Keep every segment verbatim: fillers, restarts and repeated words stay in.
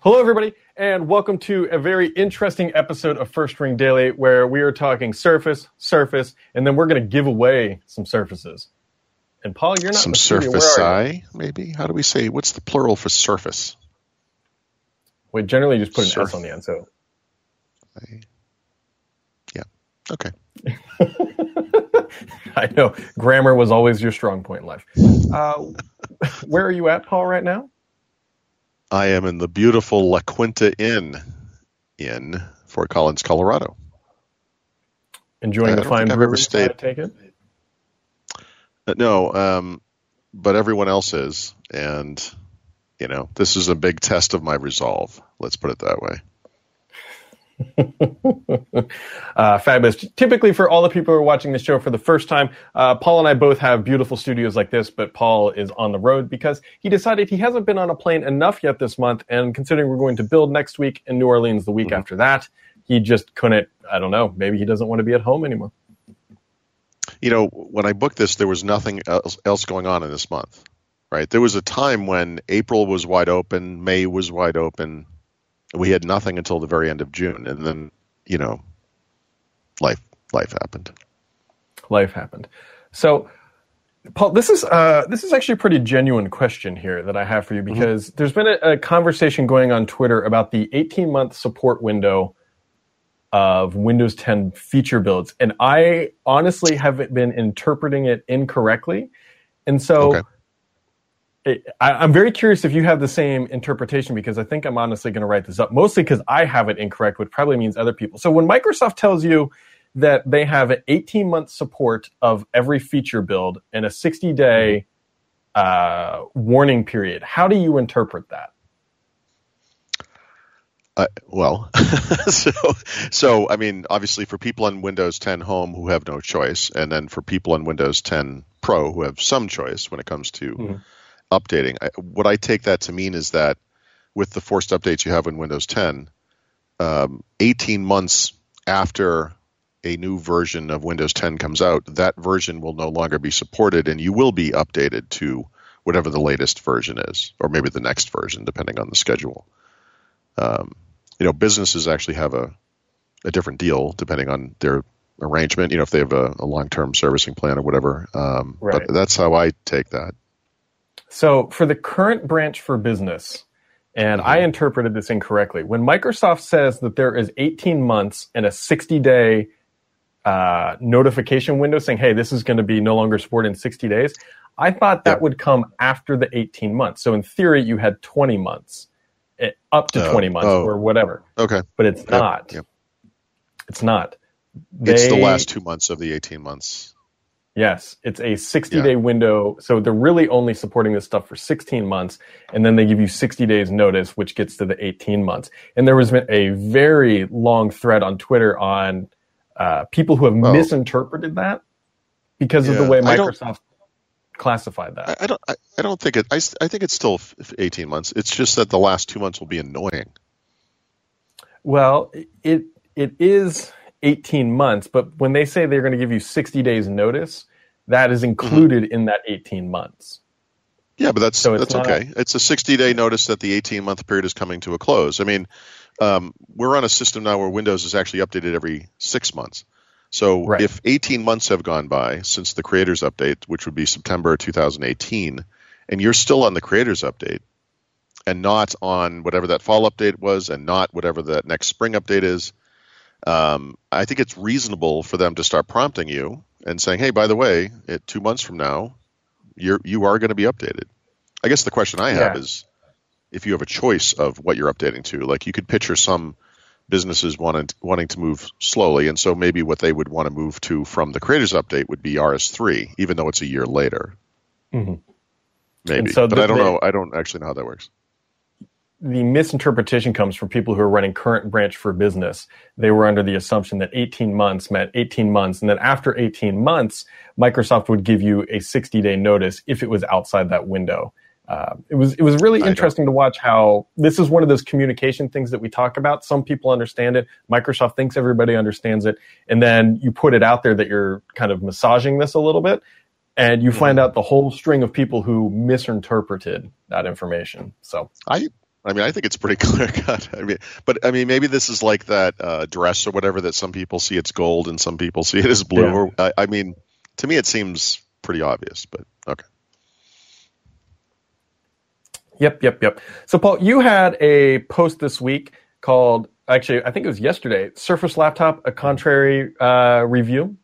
Hello, everybody, and welcome to a very interesting episode of First Ring Daily, where we are talking Surface, Surface, and then we're going to give away some Surfaces. And Paul, you're not some in the studio. Surface Where are you? I, maybe? How do we say, what's the plural for Surface? We generally just put an Surf. S on the end, so. I, yeah, okay. I know, grammar was always your strong point in life. Uh, where are you at, Paul, right now? I am in the beautiful La Quinta Inn in Fort Collins, Colorado. Enjoying I the don't fine think I've breweries, ever I stayed. take it? Uh, no, um, but everyone else is. And, you know, this is a big test of my resolve. Let's put it that way. uh, fabulous. Typically, for all the people who are watching the show for the first time, uh, Paul and I both have beautiful studios like this, but Paul is on the road because he decided he hasn't been on a plane enough yet this month, and considering we're going to build next week in New Orleans the week mm-hmm. after that, he just couldn't, I don't know, maybe he doesn't want to be at home anymore. You know, when I booked this, there was nothing else, else going on in this month, right? There was a time when April was wide open, May was wide open. We had nothing until the very end of June, and then, you know, life life happened. Life happened. So, Paul, this is uh, this is actually a pretty genuine question here that I have for you because mm-hmm. there's been a, a conversation going on Twitter about the eighteen-month support window of Windows ten feature builds, and I honestly have been interpreting it incorrectly, and so. Okay. I, I'm very curious if you have the same interpretation because I think I'm honestly going to write this up, mostly because I have it incorrect, which probably means other people. So when Microsoft tells you that they have an eighteen-month support of every feature build and a sixty-day uh, warning period, how do you interpret that? Uh, well, so, so, I mean, obviously for people on Windows ten Home who have no choice, and then for people on Windows ten Pro who have some choice when it comes to mm-hmm. updating. I, what I take that to mean is that with the forced updates you have in Windows ten, um, eighteen months after a new version of Windows ten comes out, that version will no longer be supported and you will be updated to whatever the latest version is, or maybe the next version, depending on the schedule. Um, you know, businesses actually have a, a different deal depending on their arrangement, you know, if they have a, a long-term servicing plan or whatever. Um, right. But that's how I take that. So for the current branch for business, and mm-hmm. I interpreted this incorrectly, when Microsoft says that there is eighteen months and a sixty-day uh, notification window saying, hey, this is going to be no longer supported in sixty days, I thought that yeah. would come after the eighteen months. So in theory, you had twenty months, up to uh, twenty months oh. or whatever. Okay. But it's yep. not. Yep. It's not. They, it's the last two months of the eighteen months. Yes, it's a sixty-day yeah. window. So they're really only supporting this stuff for sixteen months, and then they give you sixty days notice, which gets to the eighteen months. And there was a very long thread on Twitter on uh, people who have oh. misinterpreted that because yeah. of the way Microsoft classified that. I, I don't. I, I don't think it. I, I think it's still eighteen months. It's just that the last two months will be annoying. Well, it it is eighteen months, but when they say they're going to give you sixty days notice, that is included mm-hmm. in that eighteen months. Yeah, but that's so that's not, okay. It's a sixty-day notice that the eighteen-month period is coming to a close. I mean, um, we're on a system now where Windows is actually updated every six months. So right. if eighteen months have gone by since the Creators Update, which would be September two thousand eighteen, and you're still on the Creators Update and not on whatever that fall update was and not whatever that next spring update is, Um, I think it's reasonable for them to start prompting you and saying, hey, by the way, at two months from now, you're, you are going to be updated. I guess the question I have yeah. is if you have a choice of what you're updating to. Like you could picture some businesses wanting, wanting to move slowly, and so maybe what they would want to move to from the Creators Update would be R S three, even though it's a year later. Mm-hmm. Maybe, so but the, I don't know. I don't actually know how that works. The misinterpretation comes from people who are running current branch for business. They were under the assumption that eighteen months meant eighteen months, and that after eighteen months, Microsoft would give you a sixty-day notice if it was outside that window. Uh, it was it was really interesting to watch how this is one of those communication things that we talk about. Some people understand it. Microsoft thinks everybody understands it, and then you put it out there that you're kind of massaging this a little bit, and you find out the whole string of people who misinterpreted that information. So I. I mean, I think it's pretty clear cut. I mean, but I mean, maybe this is like that uh, dress or whatever that some people see it's gold and some people see it as blue. Yeah. Or I, I mean, to me, it seems pretty obvious. But okay. Yep, yep, yep. So, Paul, you had a post this week called, actually, I think it was yesterday, Surface Laptop, a contrary uh, review.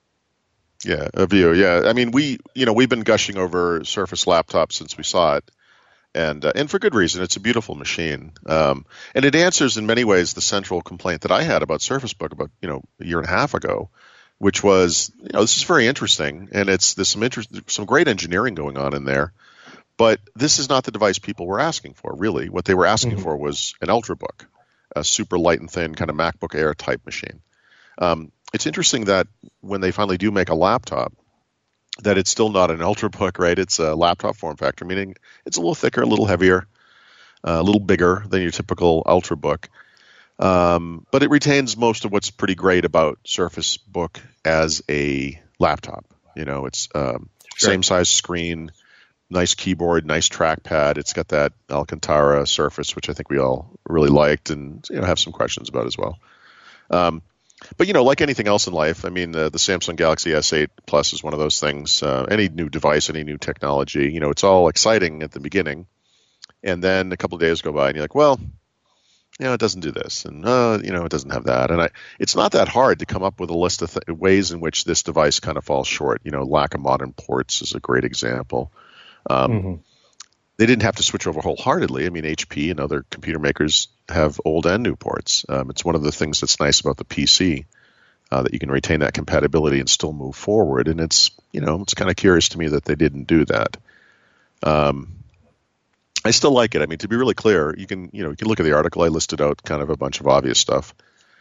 Yeah, a view. Yeah, I mean, we, you know, we've been gushing over Surface Laptop since we saw it. And uh, and for good reason. It's a beautiful machine, um, and it answers in many ways the central complaint that I had about Surface Book about you know a year and a half ago, which was you know this is very interesting, and it's there's some interest, some great engineering going on in there, but this is not the device people were asking for. Really, what they were asking mm-hmm. for was an Ultrabook, a super light and thin kind of MacBook Air type machine. Um, it's interesting that when they finally do make a laptop, that it's still not an Ultrabook, right? It's a laptop form factor, meaning it's a little thicker, a little heavier, uh, a little bigger than your typical Ultrabook. Um, but it retains most of what's pretty great about Surface Book as a laptop. You know, it's um, sure. same size screen, nice keyboard, nice trackpad. It's got that Alcantara Surface, which I think we all really liked and you know have some questions about as well. Um, But, you know, like anything else in life, I mean, uh, the Samsung Galaxy S eight Plus is one of those things. Uh, any new device, any new technology, you know, it's all exciting at the beginning. And then a couple of days go by and you're like, well, you know, it doesn't do this. And, uh, you know, it doesn't have that. And I, it's not that hard to come up with a list of th- ways in which this device kind of falls short. You know, lack of modern ports is a great example. Um, mm-hmm. They didn't have to switch over wholeheartedly. I mean, H P and other computer makers have old and new ports. Um, it's one of the things that's nice about the P C, uh, that you can retain that compatibility and still move forward. And it's, you know, it's kind of curious to me that they didn't do that. Um, I still like it. I mean, to be really clear, you can, you know, you can look at the article. I listed out kind of a bunch of obvious stuff.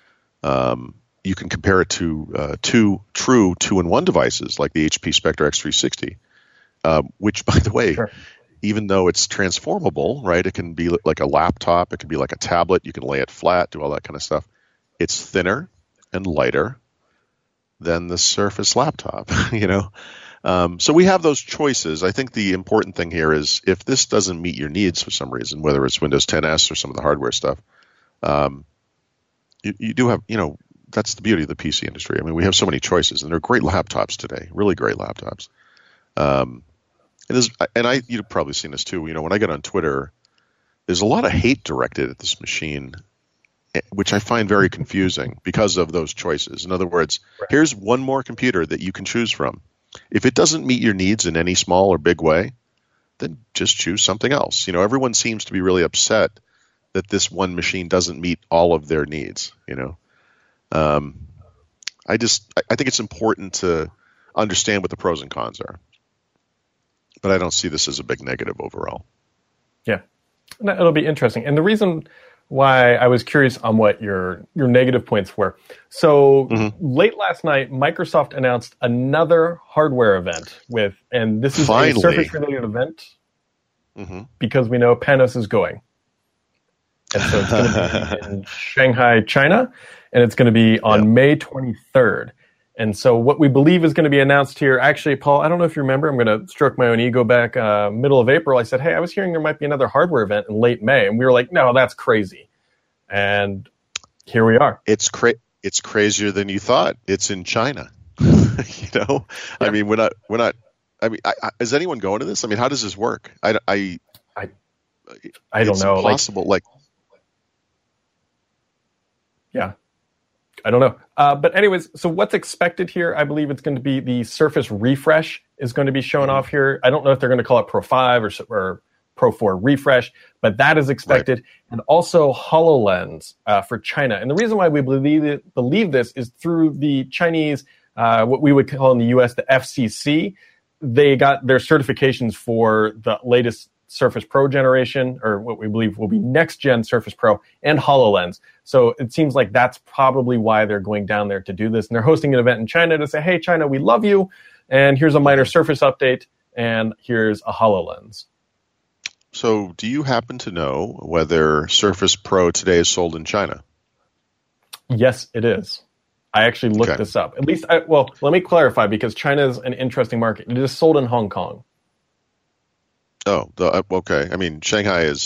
Um, you can compare it to uh, two true two-in-one devices like the H P Spectre X three sixty, uh, which, by the way, sure. even though it's transformable, right, it can be like a laptop, it can be like a tablet, you can lay it flat, do all that kind of stuff. It's thinner and lighter than the Surface laptop, you know. Um, so we have those choices. I think the important thing here is if this doesn't meet your needs for some reason, whether it's Windows ten S or some of the hardware stuff, um, you, you do have, you know, that's the beauty of the P C industry. I mean, we have so many choices, and they're great laptops today, really great laptops. Um, and, there's, and I, you've probably seen this too. You know, when I get on Twitter, there's a lot of hate directed at this machine, which I find very confusing because of those choices. In other words, right. here's one more computer that you can choose from. If it doesn't meet your needs in any small or big way, then just choose something else. You know, everyone seems to be really upset that this one machine doesn't meet all of their needs. You know, um, I just I think it's important to understand what the pros and cons are, but I don't see this as a big negative overall. Yeah, it'll be interesting, and the reason why I was curious on what your your negative points were. So mm-hmm. late last night, Microsoft announced another hardware event with, and this is Finally. a Surface-related event mm-hmm. because we know Panos is going. And so it's going to be in Shanghai, China, and it's going to be on yep. May twenty-third. And so what we believe is going to be announced here, actually, Paul, I don't know if you remember, I'm going to stroke my own ego back uh, middle of April. I said, hey, I was hearing there might be another hardware event in late May. And we were like, no, that's crazy. And here we are. It's cra- It's crazier than you thought. It's in China. you know, yeah. I mean, we're not, we're not, I mean, I, I, is anyone going to this? I mean, how does this work? I, I, I, I don't know. Impossible. Like, like, yeah. I don't know. Uh, but anyways, so what's expected here, I believe it's going to be the Surface Refresh is going to be shown mm-hmm. off here. I don't know if they're going to call it Pro five or, or Pro four Refresh, but that is expected. Right. And also HoloLens uh, for China. And the reason why we believe it, believe this is through the Chinese, uh, what we would call in the U S the F C C. They got their certifications for the latest Surface Pro generation, or what we believe will be next-gen Surface Pro, and HoloLens. So it seems like that's probably why they're going down there to do this. And they're hosting an event in China to say, hey, China, we love you, and here's a minor Surface update, and here's a HoloLens. So do you happen to know whether Surface Pro today is sold in China? Yes, it is. I actually looked okay. this up. At least, I, well, let me clarify, because China is an interesting market. It is sold in Hong Kong. Oh, the, okay. I mean, Shanghai is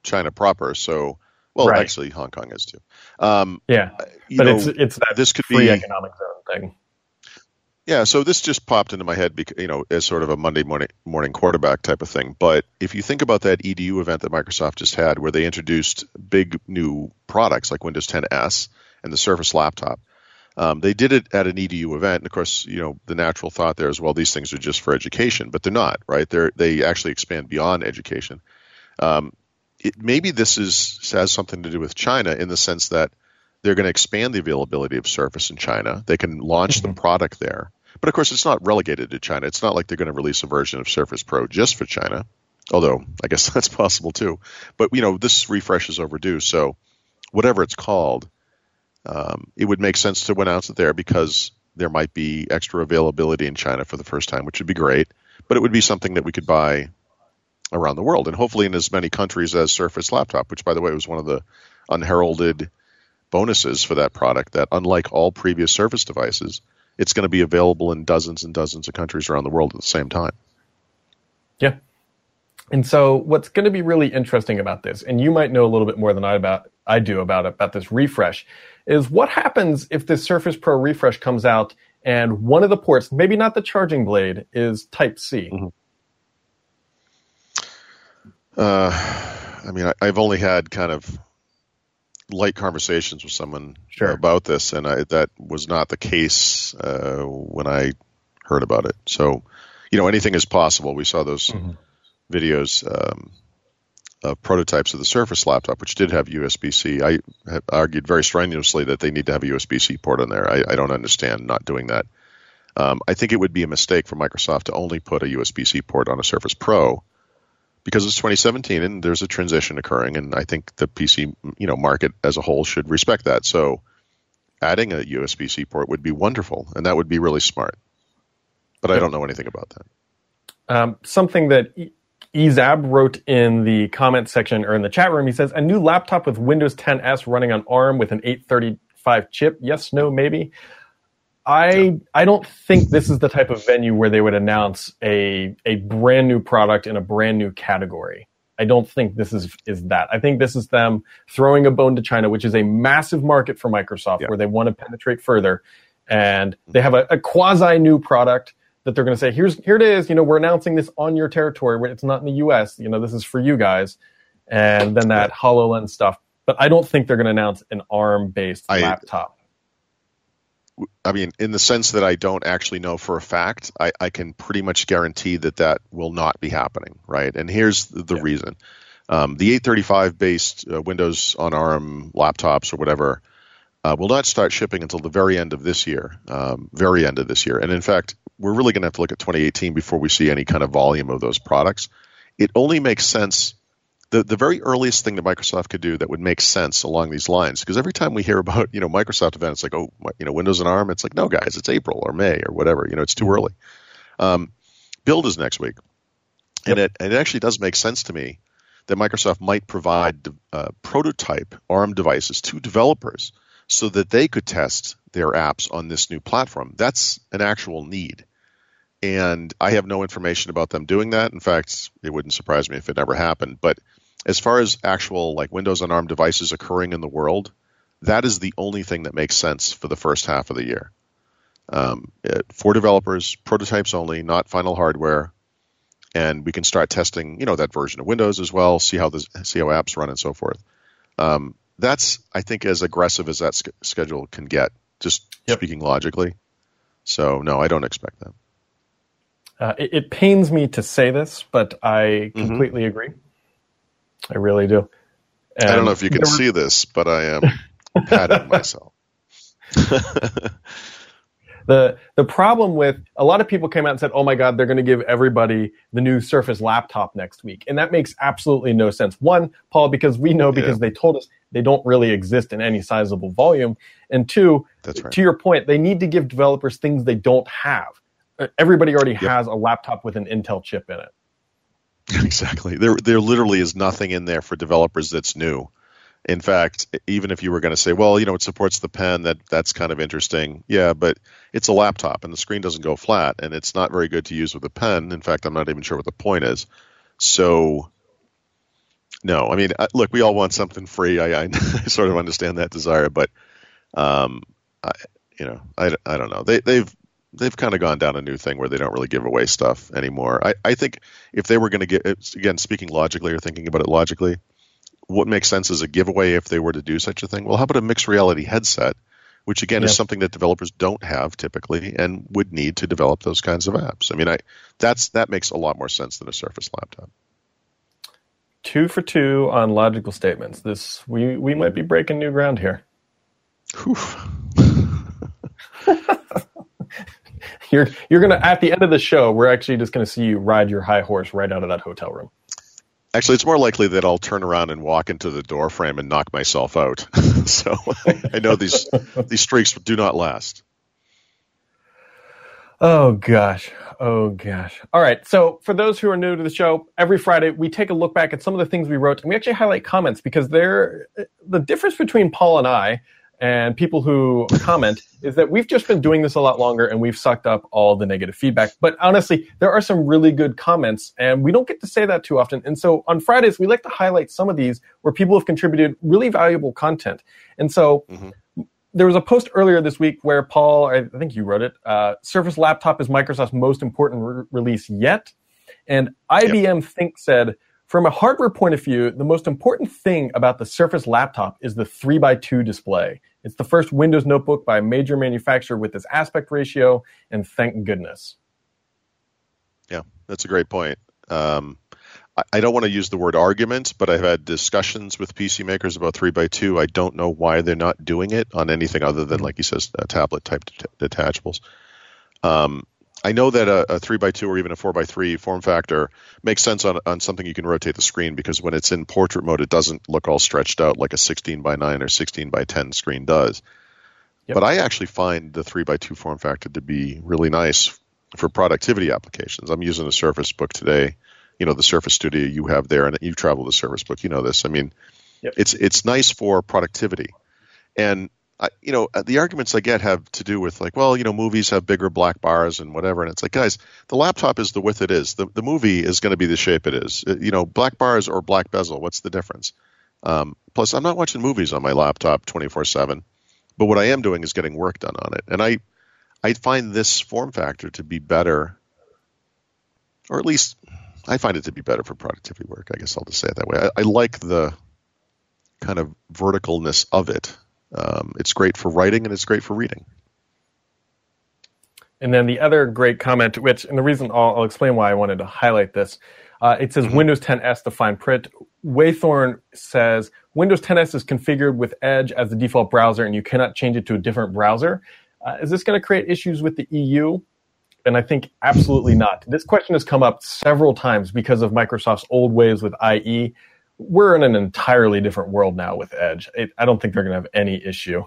China proper. So, well, right. actually, Hong Kong is too. Um, yeah, but know, it's it's that this could free be, economic zone thing. Yeah, so this just popped into my head, because, you know, as sort of a Monday morning morning quarterback type of thing. But if you think about that E D U event that Microsoft just had, where they introduced big new products like Windows ten S and the Surface Laptop, um, they did it at an E D U event. And of course, you know, the natural thought there is, well, these things are just for education, but they're not, right? They're they actually expand beyond education. Um, it, maybe this is has something to do with China, in the sense that they're going to expand the availability of Surface in China. They can launch mm-hmm. the product there. But of course, it's not relegated to China. It's not like they're going to release a version of Surface Pro just for China, although I guess that's possible too. But, you know, this refresh is overdue. So whatever it's called, um, it would make sense to announce it there, because there might be extra availability in China for the first time, which would be great. But it would be something that we could buy around the world, and hopefully in as many countries as Surface Laptop, which, by the way, was one of the unheralded bonuses for that product, that unlike all previous Surface devices, it's going to be available in dozens and dozens of countries around the world at the same time. Yeah. And so what's going to be really interesting about this, and you might know a little bit more than I about I do about about this refresh, is what happens if this Surface Pro refresh comes out and one of the ports, maybe not the charging blade, is Type C. Mm-hmm. Uh, I mean, I, I've only had kind of light conversations with someone sure. about this, and I, that was not the case uh, when I heard about it. So, you know, anything is possible. We saw those mm-hmm. videos um, of prototypes of the Surface Laptop, which did have U S B C. I have argued very strenuously that they need to have a U S B C port on there. I, I don't understand not doing that. Um, I think it would be a mistake for Microsoft to only put a U S B C port on a Surface Pro, because it's twenty seventeen and there's a transition occurring, and I think the P C, you know, market as a whole should respect that. So adding a U S B C port would be wonderful, and that would be really smart. But I don't know anything about that. Um, something that Ezab wrote in the comment section or in the chat room, he says, a new laptop with Windows ten S running on ARM with an eight thirty-five chip. Yes, no, maybe. I I don't think this is the type of venue where they would announce a a brand new product in a brand new category. I don't think this is is that. I think this is them throwing a bone to China, which is a massive market for Microsoft, yeah. where they want to penetrate further, and they have a, a quasi new product that they're going to say, here's here it is. You know, we're announcing this on your territory. Where it's not in the U S. You know, this is for you guys, and then that HoloLens stuff. But I don't think they're going to announce an ARM based I, laptop. I mean, in the sense that I don't actually know for a fact, I, I can pretty much guarantee that that will not be happening, right? And here's the, the yeah. reason. Um, the eight thirty-five based uh, Windows on ARM laptops or whatever uh, will not start shipping until the very end of this year, um, very end of this year. And in fact, we're really going to have to look at twenty eighteen before we see any kind of volume of those products. It only makes sense. The, the very earliest thing that Microsoft could do that would make sense along these lines, because every time we hear about, you know, Microsoft event, it's like, oh, you know, Windows and ARM, it's like, no, guys, it's April or May or whatever. You know, it's too early. Um, Build is next week. And yep. it, it actually does make sense to me that Microsoft might provide uh, prototype ARM devices to developers so that they could test their apps on this new platform. That's an actual need. And I have no information about them doing that. In fact, it wouldn't surprise me if it never happened. But as far as actual like Windows on ARM devices occurring in the world, that is the only thing that makes sense for the first half of the year. Um, it, for developers, prototypes only, not final hardware, and we can start testing, you know, that version of Windows as well, see how this, see how apps run and so forth. Um, that's, I think, as aggressive as that sk- schedule can get, just yep. speaking logically. So no, I don't expect that. Uh, it, it pains me to say this, but I completely mm-hmm. agree. I really do. And I don't know if you can see this, but I am patting myself. the The problem with a lot of people came out and said, "Oh my God, they're going to give everybody the new Surface laptop next week," and that makes absolutely no sense. One, Paul, because we know because yeah. they told us they don't really exist in any sizable volume, and two, That's right. to your point, they need to give developers things they don't have. Everybody already yep. has a laptop with an Intel chip in it. Exactly. There there literally is nothing in there for developers that's new. In fact, even if you were going to say, well, you know, it supports the pen, that that's kind of interesting. Yeah, but it's a laptop and the screen doesn't go flat and it's not very good to use with a pen. In fact, I'm not even sure what the point is. So No, I mean, look, we all want something free. I, I sort of understand that desire, but um, I, you know, I, I don't know. They, they've they've kind of gone down a new thing where they don't really give away stuff anymore. I, I think if they were going to get, again, speaking logically or thinking about it logically, what makes sense is a giveaway if they were to do such a thing. Well, how about a mixed reality headset, which again yep. is something that developers don't have typically and would need to develop those kinds of apps. I mean, I that's that makes a lot more sense than a Surface laptop. Two for two on logical statements. This we we might be breaking new ground here. you're you're gonna at the end of the show, we're actually just gonna see you ride your high horse right out of that hotel room. Actually, it's more likely that I'll turn around and walk into the door frame and knock myself out. So I know these these streaks do not last. Oh, gosh. Oh, gosh. All right. So for those who are new to the show, every Friday we take a look back at some of the things we wrote, and we actually highlight comments because they're, the difference between Paul and I and people who comment is that we've just been doing this a lot longer and we've sucked up all the negative feedback. But honestly, there are some really good comments, and we don't get to say that too often. And so on Fridays, we like to highlight some of these where people have contributed really valuable content. And so mm-hmm. there was a post earlier this week where Paul, I think you wrote it, uh, Surface Laptop is Microsoft's most important re- release yet. And I B M yep. Think said, from a hardware point of view, the most important thing about the Surface Laptop is the three by two display. It's the first Windows notebook by a major manufacturer with this aspect ratio, and thank goodness. Yeah, that's a great point. Um, I, I don't want to use the word argument, but I've had discussions with P C makers about three by two. I don't know why they're not doing it on anything other than, like he says, uh, tablet-type det- detachables. Um, I know that a, a three by two or even a four by three form factor makes sense on, on something you can rotate the screen, because when it's in portrait mode, it doesn't look all stretched out like a sixteen by nine or sixteen by ten screen does. Yep. But I actually find the three by two form factor to be really nice for productivity applications. I'm using a Surface Book today, you know, the Surface Studio you have there, and you travel the Surface Book, you know this. I mean, yep. it's it's nice for productivity. And I, you know, the arguments I get have to do with like, well, you know, movies have bigger black bars and whatever. And it's like, guys, the laptop is the width it is. The the movie is going to be the shape it is. You know, black bars or black bezel, what's the difference? Um, plus, I'm not watching movies on my laptop twenty-four seven. But what I am doing is getting work done on it. And I, I find this form factor to be better, or at least I find it to be better for productivity work. I guess I'll just say it that way. I, I like the kind of verticalness of it. Um, it's great for writing and it's great for reading. And then the other great comment, which, and the reason I'll, I'll explain why I wanted to highlight this, uh, it says mm-hmm. Windows ten S to fine print. Waythorn says Windows ten S is configured with Edge as the default browser and you cannot change it to a different browser. Uh, is this going to create issues with the E U? And I think absolutely not. This question has come up several times because of Microsoft's old ways with I E. We're in an entirely different world now with Edge. It, I don't think they're going to have any issue.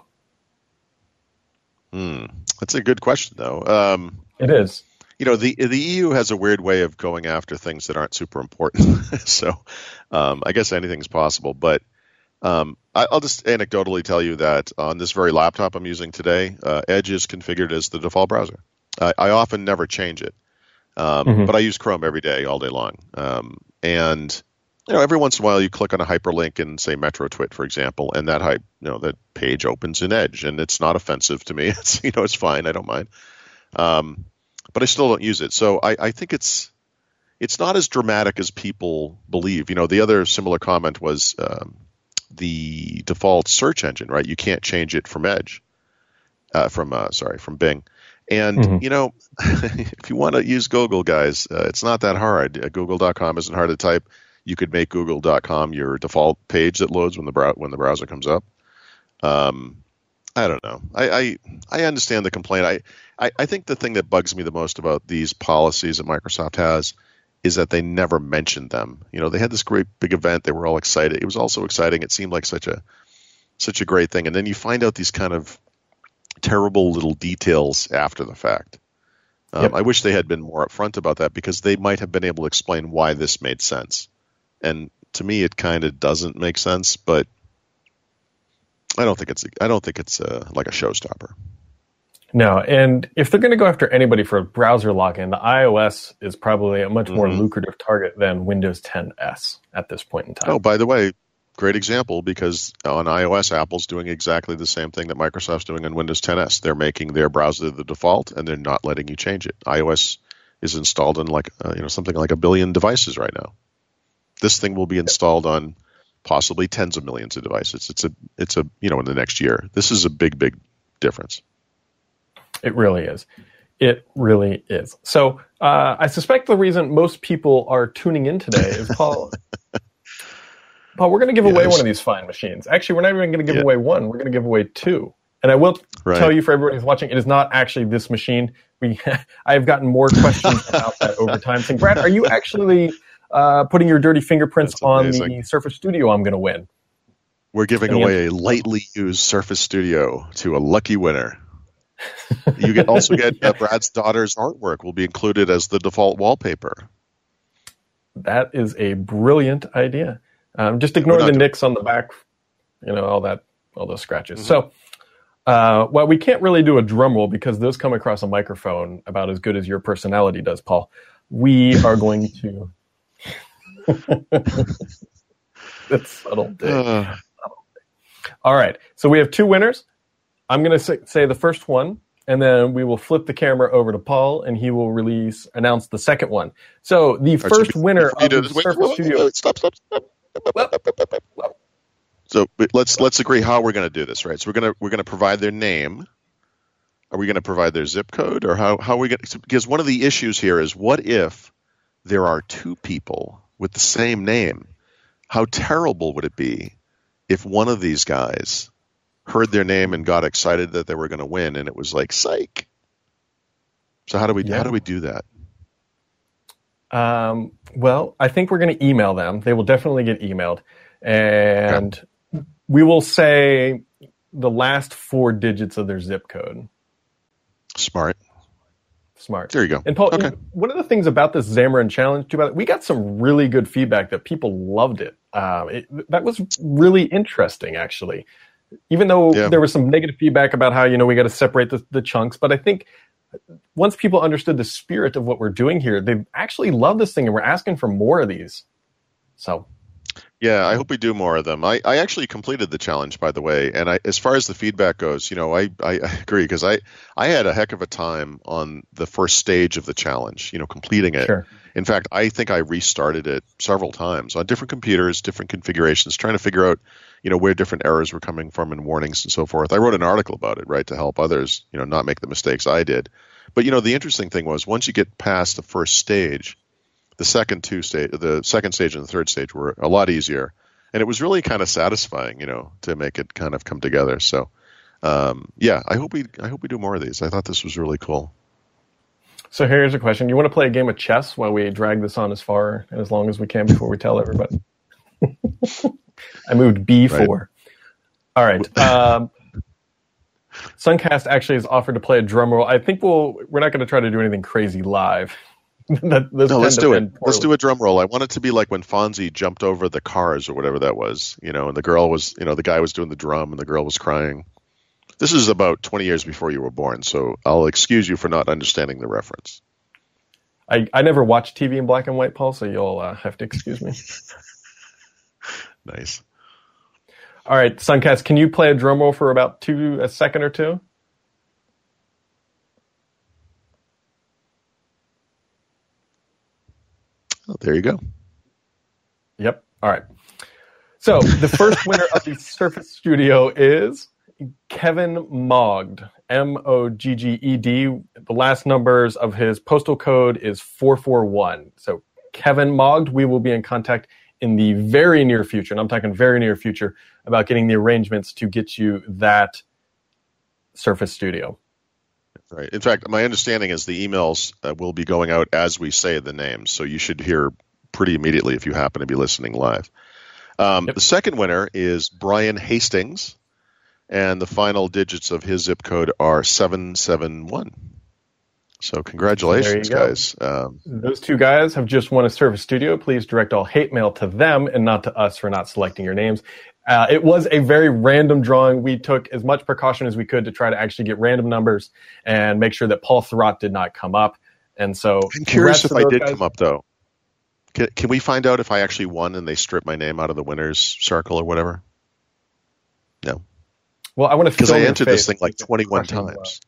Hmm. That's a good question, though. Um, it is. You know, the the E U has a weird way of going after things that aren't super important. so um, I guess anything's possible. But um, I, I'll just anecdotally tell you that on this very laptop I'm using today, uh, Edge is configured as the default browser. I, I often never change it. Um, mm-hmm. But I use Chrome every day, all day long. Um, and you know, every once in a while you click on a hyperlink in, say, MetroTwit, for example, and that hype, you know, that page opens in Edge, and it's not offensive to me. It's, you know, it's fine. I don't mind. Um, but I still don't use it. So I, I think it's it's not as dramatic as people believe. You know, the other similar comment was um, the default search engine, right? You can't change it from Edge, uh, from uh, sorry, from Bing. And, mm-hmm. you know, if you want to use Google, guys, uh, it's not that hard. Uh, Google dot com isn't hard to type. You could make Google dot com your default page that loads when the brow- when the browser comes up. Um, I don't know. I, I I understand the complaint. I, I, I think the thing that bugs me the most about these policies that Microsoft has is that they never mentioned them. You know, they had this great big event. They were all excited. It was also exciting. It seemed like such a such a great thing. And then you find out these kind of terrible little details after the fact. Um, yep. I wish they had been more upfront about that, because they might have been able to explain why this made sense. And to me, it kind of doesn't make sense, but I don't think it's I don't think it's uh, like a showstopper. No, and if they're going to go after anybody for a browser login, the iOS is probably a much more mm-hmm. lucrative target than Windows ten S at this point in time. Oh, by the way, great example, because on iOS, Apple's doing exactly the same thing that Microsoft's doing on Windows ten S. They're making their browser the default, and they're not letting you change it. iOS is installed on like uh, you know something like a billion devices right now. This thing will be installed on possibly tens of millions of devices. It's a it's a you know in the next year. This is a big big difference. It really is. It really is. So uh, I suspect the reason most people are tuning in today is Paul. Paul, we're going to give yes. away one of these fine machines. Actually, we're not even going to give yeah. away one. We're going to give away two. And I will right. tell you, for everybody who's watching, it is not actually this machine. We I have gotten more questions about that over time. Saying, Brad, are you actually uh, putting your dirty fingerprints on the Surface Studio I'm going to win? We're giving and away a lightly used Surface Studio to a lucky winner. You get also get uh, Brad's daughter's artwork will be included as the default wallpaper. That is a brilliant idea. Um, just ignore the nicks on the back, you know, all that, all those scratches. Mm-hmm. So, uh, well, we can't really do a drum roll because those come across a microphone about as good as your personality does, Paul. We are going to. That's subtle. Uh. All right. So we have two winners. I'm going to say, say the first one, and then we will flip the camera over to Paul, and he will release announce the second one. So the right, first so winner of the wait, Surface wait, Studio. Wait, stop! Stop! Stop! Well, well. So let's let's agree how we're going to do this, right? So we're going to we're going to provide their name. Are we going to provide their zip code, or how how are we going to? Because one of the issues here is, what if there are two people with the same name? How terrible would it be if one of these guys heard their name and got excited that they were going to win, and it was like, psych. So how do we yeah. how do we do that? Um, well, I think we're going to email them. They will definitely get emailed, and okay. we will say the last four digits of their zip code. Smart. Smart. There you go. And Paul, okay. you know, one of the things about this Xamarin Challenge, too, we got some really good feedback that people loved it. Uh, it that was really interesting, actually. Even though yeah. there was some negative feedback about how, you know, we got to separate the, the chunks. But I think once people understood the spirit of what we're doing here, they actually love this thing, and we're asking for more of these. So, yeah, I hope we do more of them. I, I actually completed the challenge, by the way. And I, as far as the feedback goes, you know, I, I agree, because I, I had a heck of a time on the first stage of the challenge, you know, completing it. Sure. In fact, I think I restarted it several times on different computers, different configurations, trying to figure out, you know, where different errors were coming from and warnings and so forth. I wrote an article about it, right, to help others, you know, not make the mistakes I did. But, you know, the interesting thing was, once you get past the first stage, the second two stage, the second stage and the third stage were a lot easier. And it was really kind of satisfying, you know, to make it kind of come together. So, um, yeah, I hope we I hope we do more of these. I thought this was really cool. So here's a question. You want to play a game of chess while we drag this on as far and as long as we can before we tell everybody? I moved B four. Right. All right. Um, Suncast actually has offered to play a drum roll. I think we'll, we're not going to try to do anything crazy live. that, no, let's do it. Let's do a drum roll. I want it to be like when Fonzie jumped over the cars or whatever that was, you know, and the girl was, you know, the guy was doing the drum and the girl was crying. This is about twenty years before you were born, so I'll excuse you for not understanding the reference. I, I never watched T V in black and white, Paul, so you'll uh, have to excuse me. Nice. All right, Suncast, can you play a drum roll for about two a second or two? Oh, there you go. Yep. All right. So the first winner of the Surface Studio is Kevin Mogged, M O G G E D. The last numbers of his postal code is four four one. So Kevin Mogged, we will be in contact in the very near future, and I'm talking very near future, about getting the arrangements to get you that Surface Studio. Right. In fact, my understanding is the emails uh, will be going out as we say the names, so you should hear pretty immediately if you happen to be listening live. Um, yep. The second winner is Brian Hastings, and the final digits of his zip code are seven seven one. So congratulations, so guys. Um, Those two guys have just won a Surface Studio. Please direct all hate mail to them and not to us for not selecting your names. Uh, it was a very random drawing. We took as much precaution as we could to try to actually get random numbers and make sure that Paul Thurrott did not come up. And so I'm curious if I did guys. come up, though. Can, can we find out if I actually won and they stripped my name out of the winner's circle or whatever? No. Well, I want to because I entered this thing like twenty-one times.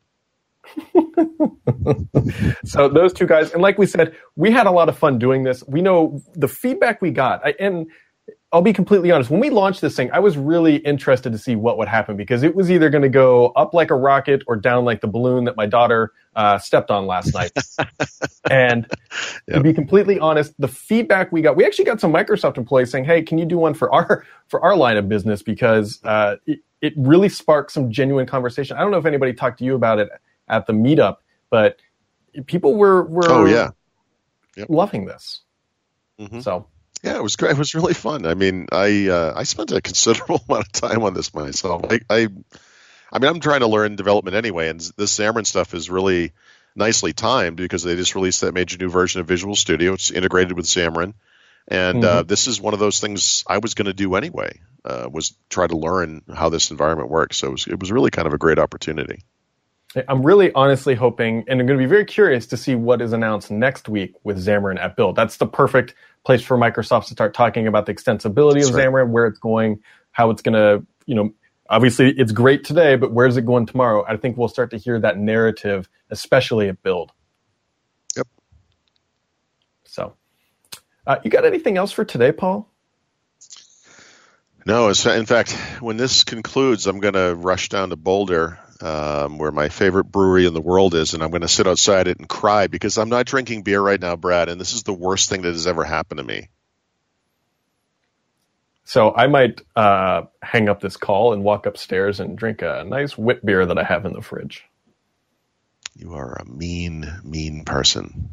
So those two guys, and like we said, we had a lot of fun doing this. We know the feedback we got, I, and I'll be completely honest, when we launched this thing, I was really interested to see what would happen because it was either going to go up like a rocket or down like the balloon that my daughter uh, stepped on last night. And yep. to be completely honest, the feedback we got, we actually got some Microsoft employees saying, hey, can you do one for our for our line of business? Because uh, it, it really sparked some genuine conversation. I don't know if anybody talked to you about it at the meetup, but people were, were oh, yeah. yep. loving this. Mm-hmm. So yeah, it was great. It was really fun. I mean, I uh, I spent a considerable amount of time on this myself. I, I I mean, I'm trying to learn development anyway, and this Xamarin stuff is really nicely timed because they just released that major new version of Visual Studio. It's integrated with Xamarin, and mm-hmm. uh, this is one of those things I was going to do anyway. Uh, was try to learn how this environment works. So it was, it was really kind of a great opportunity. I'm really honestly hoping, and I'm going to be very curious to see what is announced next week with Xamarin at Build. That's the perfect place for Microsoft to start talking about the extensibility That's of right. Xamarin, where it's going, how it's going to, you know, obviously it's great today, but where's it going tomorrow? I think we'll start to hear that narrative, especially at Build. Yep. So, uh, you got anything else for today, Paul? No, in fact, when this concludes, I'm going to rush down to Boulder, um, where my favorite brewery in the world is, and I'm going to sit outside it and cry because I'm not drinking beer right now, Brad, and this is the worst thing that has ever happened to me. So I might uh, hang up this call and walk upstairs and drink a nice wit beer that I have in the fridge. You are a mean, mean person.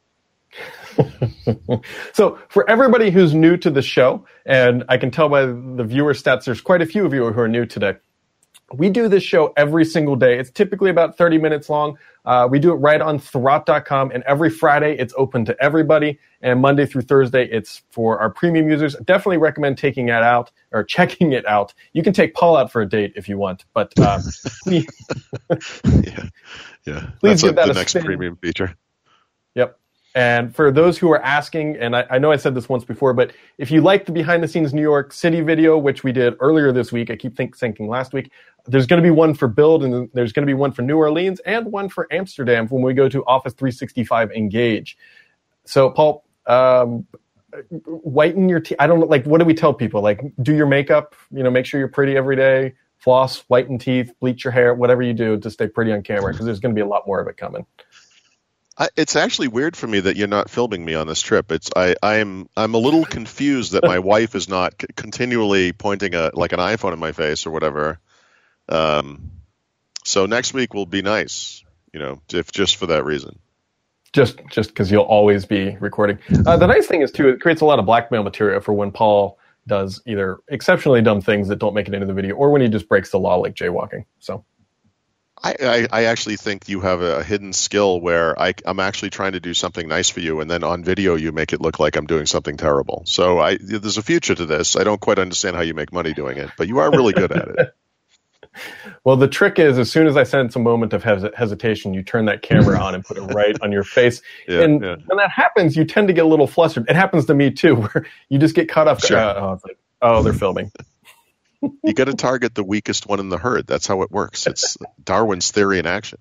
So for everybody who's new to the show, and I can tell by the viewer stats, there's quite a few of you who are new today. We do this show every single day. It's typically about thirty minutes long. Uh, we do it right on Thurrott dot com, and every Friday it's open to everybody, and Monday through Thursday it's for our premium users. Definitely recommend taking it out or checking it out. You can take Paul out for a date if you want, but uh, please, yeah, yeah, please That's give a, that the a next spin. Premium feature. Yep. And for those who are asking, and I, I know I said this once before, but if you like the behind-the-scenes New York City video, which we did earlier this week, I keep think, thinking last week, there's going to be one for Build, and there's going to be one for New Orleans, and one for Amsterdam when we go to Office three sixty-five Engage. So, Paul, um, whiten your teeth. I don't know, like, what do we tell people? Like, do your makeup, you know, make sure you're pretty every day, floss, whiten teeth, bleach your hair, whatever you do to stay pretty on camera, because there's going to be a lot more of it coming. I, it's actually weird for me that you're not filming me on this trip. It's I I'm I'm a little confused that my wife is not c- continually pointing a like an iPhone in my face or whatever. Um, so next week will be nice, you know, if just for that reason. Just just because you'll always be recording. Uh, the nice thing is too, it creates a lot of blackmail material for when Paul does either exceptionally dumb things that don't make it into the video, or when he just breaks the law like jaywalking. So. I, I, I actually think you have a hidden skill where I, I'm actually trying to do something nice for you, and then on video you make it look like I'm doing something terrible. So I, there's a future to this. I don't quite understand how you make money doing it, but you are really good at it. Well, the trick is, as soon as I sense a moment of hes- hesitation, you turn that camera on and put it right on your face. Yeah, and yeah. when that happens, you tend to get a little flustered. It happens to me too, where you just get caught up. Sure. Uh, oh, it's like, oh, they're filming. You got to target the weakest one in the herd. That's how it works. It's Darwin's theory in action.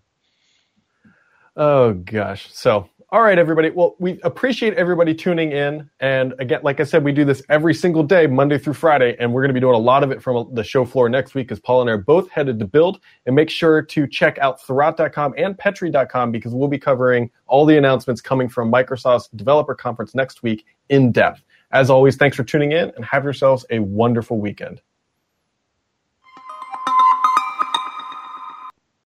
Oh, gosh. So, all right, everybody. Well, we appreciate everybody tuning in. And again, like I said, we do this every single day, Monday through Friday. And we're going to be doing a lot of it from the show floor next week, because Paul and I are both headed to Build. And make sure to check out Thurrott dot com and Petri dot com, because we'll be covering all the announcements coming from Microsoft's Developer Conference next week in depth. As always, thanks for tuning in, and have yourselves a wonderful weekend.